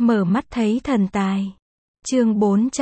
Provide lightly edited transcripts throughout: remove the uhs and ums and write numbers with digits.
Mở mắt thấy thần tài. Chương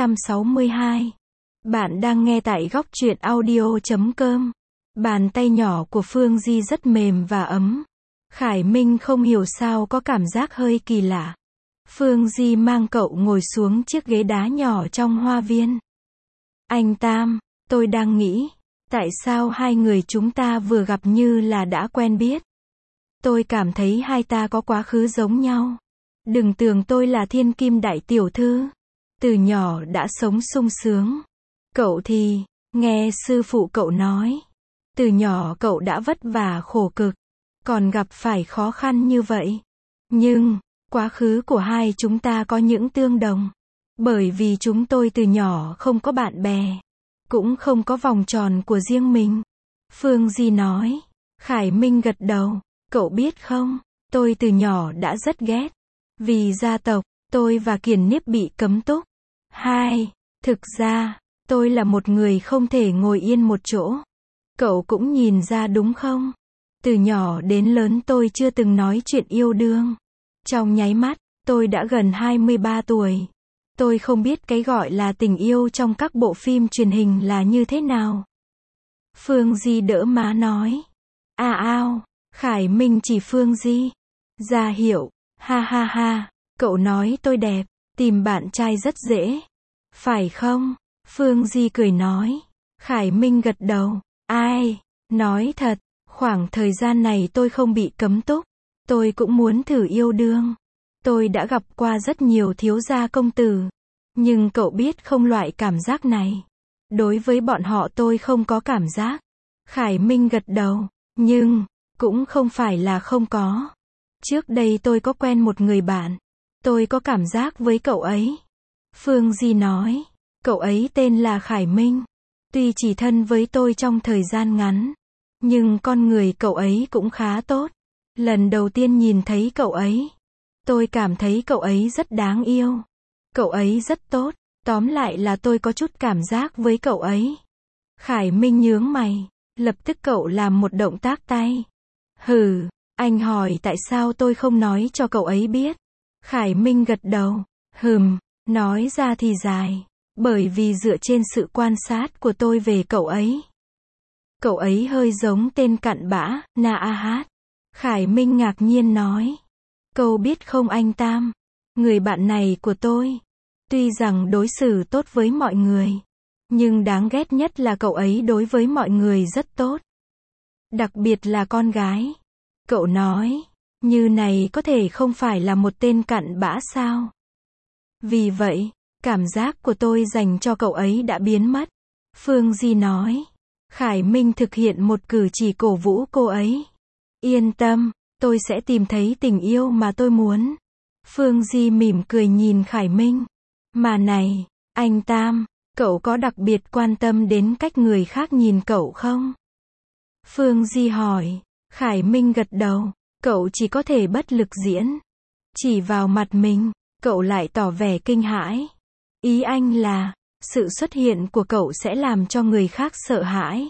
462. Bạn đang nghe tại góc truyện audio.com. Bàn tay nhỏ của Phương Di rất mềm và ấm. Khải Minh không hiểu sao có cảm giác hơi kỳ lạ. Phương Di mang cậu ngồi xuống chiếc ghế đá nhỏ trong hoa viên. Anh Tam, tôi đang nghĩ, tại sao hai người chúng ta vừa gặp như là đã quen biết? Tôi cảm thấy hai ta có quá khứ giống nhau. Đừng tưởng tôi là thiên kim đại tiểu thư. Từ nhỏ đã sống sung sướng. Cậu thì, nghe sư phụ cậu nói. Từ nhỏ cậu đã vất vả khổ cực. Còn gặp phải khó khăn như vậy. Nhưng, quá khứ của hai chúng ta có những tương đồng. Bởi vì chúng tôi từ nhỏ không có bạn bè. Cũng không có vòng tròn của riêng mình. Phương Di nói. Khải Minh gật đầu. Cậu biết không, tôi từ nhỏ đã rất ghét. Vì gia tộc, tôi và Kiền Niếp bị cấm túc. Thực ra, tôi là một người không thể ngồi yên một chỗ. Cậu cũng nhìn ra đúng không? Từ nhỏ đến lớn tôi chưa từng nói chuyện yêu đương. Trong nháy mắt, tôi đã gần 23 tuổi. Tôi không biết cái gọi là tình yêu trong các bộ phim truyền hình là như thế nào. Phương Di đỡ má nói. Ao, Khải Minh chỉ Phương Di. Ra hiệu, ha, cậu nói tôi đẹp, tìm bạn trai rất dễ. Phải không? Phương Di cười nói. Khải Minh gật đầu. Ai? Nói thật, khoảng thời gian này tôi không bị cấm túc. Tôi cũng muốn thử yêu đương. Tôi đã gặp qua rất nhiều thiếu gia công tử. Nhưng cậu biết không, loại cảm giác này. Đối với bọn họ tôi không có cảm giác. Khải Minh gật đầu. Nhưng, cũng không phải là không có. Trước đây tôi có quen một người bạn. Tôi có cảm giác với cậu ấy. Phương Di nói. Cậu ấy tên là Khải Minh. Tuy chỉ thân với tôi trong thời gian ngắn. Nhưng con người cậu ấy cũng khá tốt. Lần đầu tiên nhìn thấy cậu ấy. Tôi cảm thấy cậu ấy rất đáng yêu. Cậu ấy rất tốt. Tóm lại là tôi có chút cảm giác với cậu ấy. Khải Minh nhướng mày. Lập tức cậu làm một động tác tay. Hừ, anh hỏi tại sao tôi không nói cho cậu ấy biết. Khải Minh gật đầu. Nói ra thì dài. Bởi vì dựa trên sự quan sát của tôi về cậu ấy. Cậu ấy hơi giống tên cặn bã, Na A Hát. Khải Minh ngạc nhiên nói. Cậu biết không anh Tam, người bạn này của tôi, tuy rằng đối xử tốt với mọi người, nhưng đáng ghét nhất là cậu ấy đối với mọi người rất tốt. Đặc biệt là con gái. Cậu nói, như này có thể không phải là một tên cặn bã sao? Vì vậy, cảm giác của tôi dành cho cậu ấy đã biến mất. Phương Di nói. Khải Minh thực hiện một cử chỉ cổ vũ cô ấy. Yên tâm, tôi sẽ tìm thấy tình yêu mà tôi muốn. Phương Di mỉm cười nhìn Khải Minh. Mà này, anh Tam, cậu có đặc biệt quan tâm đến cách người khác nhìn cậu không? Phương Di hỏi. Khải Minh gật đầu. Cậu chỉ có thể bất lực diễn. Chỉ vào mặt mình, cậu lại tỏ vẻ kinh hãi. Ý anh là, sự xuất hiện của cậu sẽ làm cho người khác sợ hãi.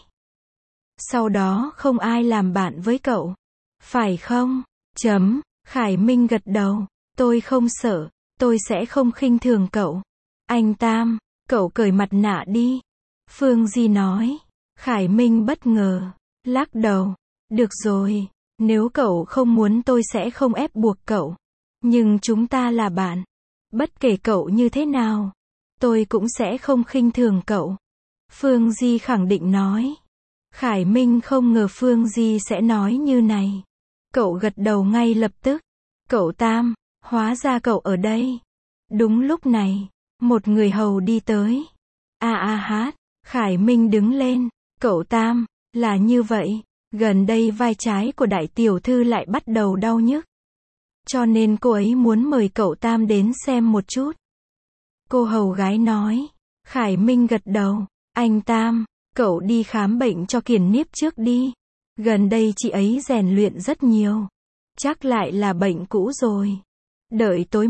Sau đó không ai làm bạn với cậu. Phải không? Khải Minh gật đầu. Tôi không sợ, tôi sẽ không khinh thường cậu. Anh Tam, cậu cởi mặt nạ đi. Phương Di nói. Khải Minh bất ngờ. Lắc đầu. Được rồi, nếu cậu không muốn tôi sẽ không ép buộc cậu. Nhưng chúng ta là bạn. Bất kể cậu như thế nào, tôi cũng sẽ không khinh thường cậu. Phương Di khẳng định nói. Khải Minh không ngờ Phương Di sẽ nói như này. Cậu gật đầu ngay lập tức. Cậu Tam, hóa ra cậu ở đây. Đúng lúc này, một người hầu đi tới. A Hát, Khải Minh đứng lên. Cậu Tam, là như vậy, gần đây vai trái của đại tiểu thư lại bắt đầu đau nhức. Cho nên cô ấy muốn mời cậu Tam đến xem một chút. Cô hầu gái nói. Khải Minh gật đầu. Anh Tam, cậu đi khám bệnh cho Kiền Niếp trước đi. Gần đây chị ấy rèn luyện rất nhiều. Chắc lại là bệnh cũ rồi. Đợi tối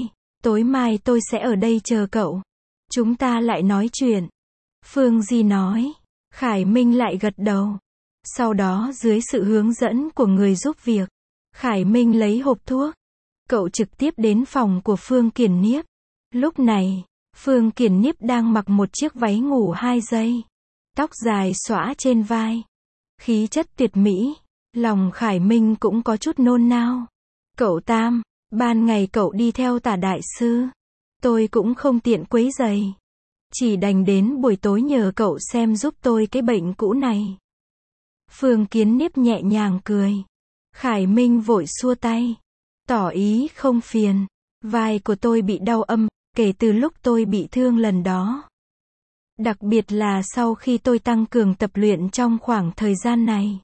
mai tôi sẽ ở đây chờ cậu. Chúng ta lại nói chuyện. Phương Di nói. Khải Minh lại gật đầu. Sau đó dưới sự hướng dẫn của người giúp việc, Khải Minh lấy hộp thuốc. cậu trực tiếp đến phòng của Phương Kiền Niếp. Lúc này, Phương Kiền Niếp đang mặc một chiếc váy ngủ 2 giây, tóc dài xõa trên vai, khí chất tuyệt mỹ. Lòng Khải Minh cũng có chút nôn nao. Cậu Tam, ban ngày cậu đi theo Tả đại sư, tôi cũng không tiện quấy rầy, chỉ đành đến buổi tối nhờ cậu xem giúp tôi cái bệnh cũ này. Phương Kiến Niếp nhẹ nhàng cười. Khải Minh vội xua tay, tỏ ý không phiền. Vai của tôi bị đau âm, kể từ lúc tôi bị thương lần đó. Đặc biệt là sau khi tôi tăng cường tập luyện trong khoảng thời gian này.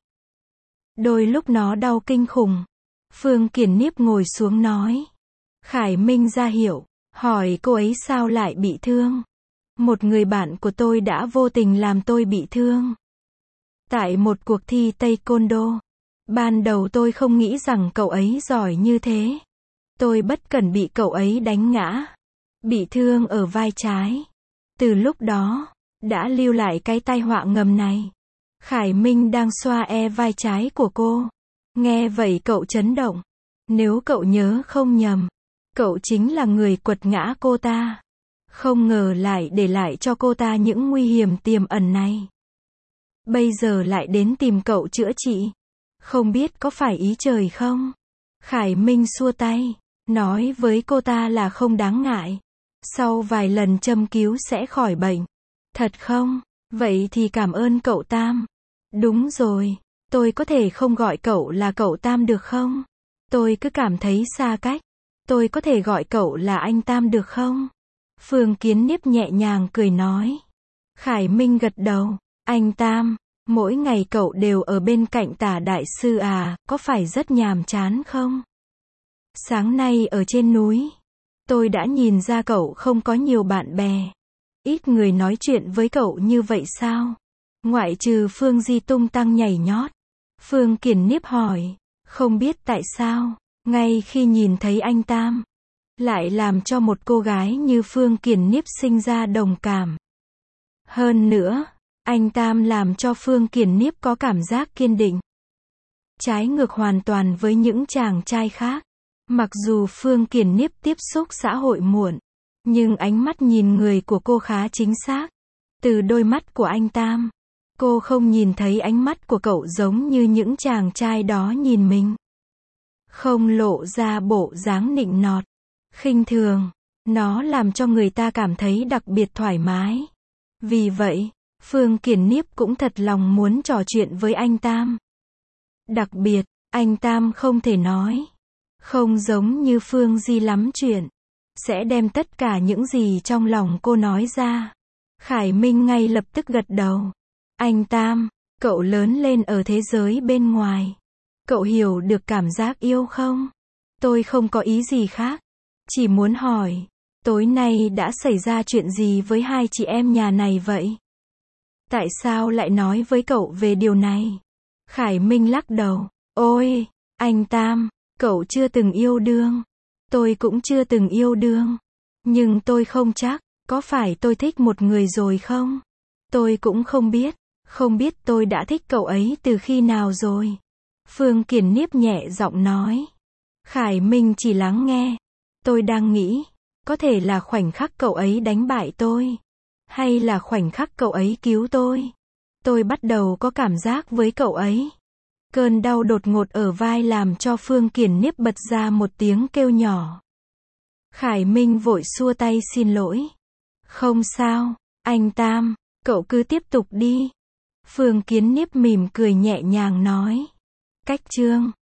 Đôi lúc nó đau kinh khủng. Phương Kiền Niếp ngồi xuống nói. Khải Minh ra hiệu, hỏi cô ấy sao lại bị thương. Một người bạn của tôi đã vô tình làm tôi bị thương. Tại một cuộc thi Taekwondo. Ban đầu tôi không nghĩ rằng cậu ấy giỏi như thế. Tôi bất cẩn bị cậu ấy đánh ngã. Bị thương ở vai trái. Từ lúc đó, đã lưu lại cái tai họa ngầm này. Khải Minh đang xoa vai trái của cô. Nghe vậy cậu chấn động. Nếu cậu nhớ không nhầm, cậu chính là người quật ngã cô ta. Không ngờ lại để lại cho cô ta những nguy hiểm tiềm ẩn này. Bây giờ lại đến tìm cậu chữa trị. Không biết có phải ý trời không? Khải Minh xua tay, nói với cô ta là không đáng ngại. Sau vài lần châm cứu sẽ khỏi bệnh. Thật không? Vậy thì cảm ơn cậu Tam. Đúng rồi, tôi có thể không gọi cậu là cậu Tam được không? Tôi cứ cảm thấy xa cách. Tôi có thể gọi cậu là anh Tam được không? Phương Kiến Niếp nhẹ nhàng cười nói. Khải Minh gật đầu. Anh Tam, mỗi ngày cậu đều ở bên cạnh Tả đại sư à, có phải rất nhàm chán không? Sáng nay ở trên núi, tôi đã nhìn ra cậu không có nhiều bạn bè. Ít người nói chuyện với cậu như vậy sao? Ngoại trừ Phương Di tung tăng nhảy nhót. Phương Kiền Niếp hỏi. Không biết tại sao, ngay khi nhìn thấy anh Tam, lại làm cho một cô gái như Phương Kiền Niếp sinh ra đồng cảm. Hơn nữa, anh Tam làm cho Phương Kiền Niếp có cảm giác kiên định. Trái ngược hoàn toàn với những chàng trai khác. Mặc dù Phương Kiền Niếp tiếp xúc xã hội muộn, nhưng ánh mắt nhìn người của cô khá chính xác. Từ đôi mắt của anh Tam, cô không nhìn thấy ánh mắt của cậu giống như những chàng trai đó nhìn mình. Không lộ ra bộ dáng nịnh nọt, khinh thường. Nó làm cho người ta cảm thấy đặc biệt thoải mái. Vì vậy, Phương Kiền Niếp cũng thật lòng muốn trò chuyện với anh Tam. Đặc biệt, anh Tam không thể nói. Không giống như Phương Di lắm chuyện. Sẽ đem tất cả những gì trong lòng cô nói ra. Khải Minh ngay lập tức gật đầu. Anh Tam, cậu lớn lên ở thế giới bên ngoài. Cậu hiểu được cảm giác yêu không? Tôi không có ý gì khác. Chỉ muốn hỏi, tối nay đã xảy ra chuyện gì với hai chị em nhà này vậy? Tại sao lại nói với cậu về điều này? Khải Minh lắc đầu. Ôi, anh Tam, cậu chưa từng yêu đương. Tôi cũng chưa từng yêu đương. Nhưng tôi không chắc, có phải tôi thích một người rồi không? Tôi cũng không biết. Không biết tôi đã thích cậu ấy từ khi nào rồi. Phương Kiền Niếp nhẹ giọng nói. Khải Minh chỉ lắng nghe. Tôi đang nghĩ, có thể là khoảnh khắc cậu ấy đánh bại tôi. Hay là khoảnh khắc cậu ấy cứu tôi. Tôi bắt đầu có cảm giác với cậu ấy. Cơn đau đột ngột ở vai làm cho Phương Kiền Niếp bật ra một tiếng kêu nhỏ. Khải Minh vội xua tay xin lỗi. Không sao, anh Tam, cậu cứ tiếp tục đi. Phương Kiến Niếp mỉm cười nhẹ nhàng nói. Cách chương